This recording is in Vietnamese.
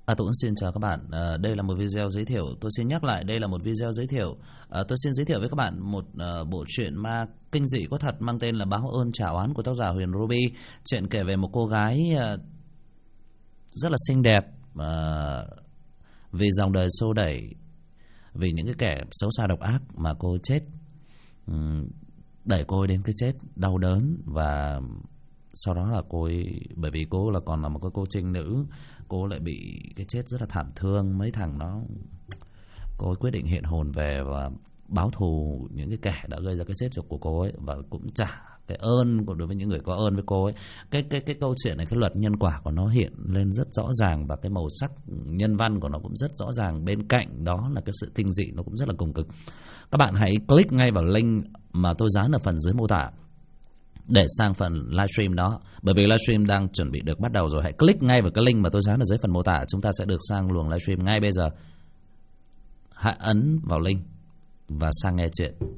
Tôi cũng xin chào các bạn. Đây là một video giới thiệu. Tôi xin nhắc lại, đây là một video giới thiệu. Tôi xin giới thiệu với các bạn một bộ truyện ma kinh dị có thật mang tên là Báo ơn trả oán của tác giả Huyền Ruby. Chuyện kể về một cô gái rất là xinh đẹp, vì dòng đời xô đẩy, vì những cái kẻ xấu xa độc ác mà cô chết, đẩy cô ấy đến cái chết đau đớn. Và sau đó là cô ấy, bởi vì cô là còn là một cô trinh nữ, cô lại bị cái chết rất là thảm thương. Mấy thằng nó, cô ấy quyết định hiện hồn về và báo thù những cái kẻ đã gây ra cái chết của cô ấy, và cũng trả cái ơn của đối với những người có ơn với cô ấy. Cái câu chuyện này, cái luật nhân quả của nó hiện lên rất rõ ràng, và cái màu sắc nhân văn của nó cũng rất rõ ràng. Bên cạnh đó là cái sự kinh dị nó cũng rất là cùng cực. Các bạn hãy click ngay vào link mà tôi dán ở phần dưới mô tả để sang phần livestream đó. Bởi vì livestream đang chuẩn bị được bắt đầu rồi. Hãy click ngay vào cái link mà tôi dán ở dưới phần mô tả. Chúng ta sẽ được sang luồng livestream ngay bây giờ. Hãy ấn vào link và sang nghe chuyện.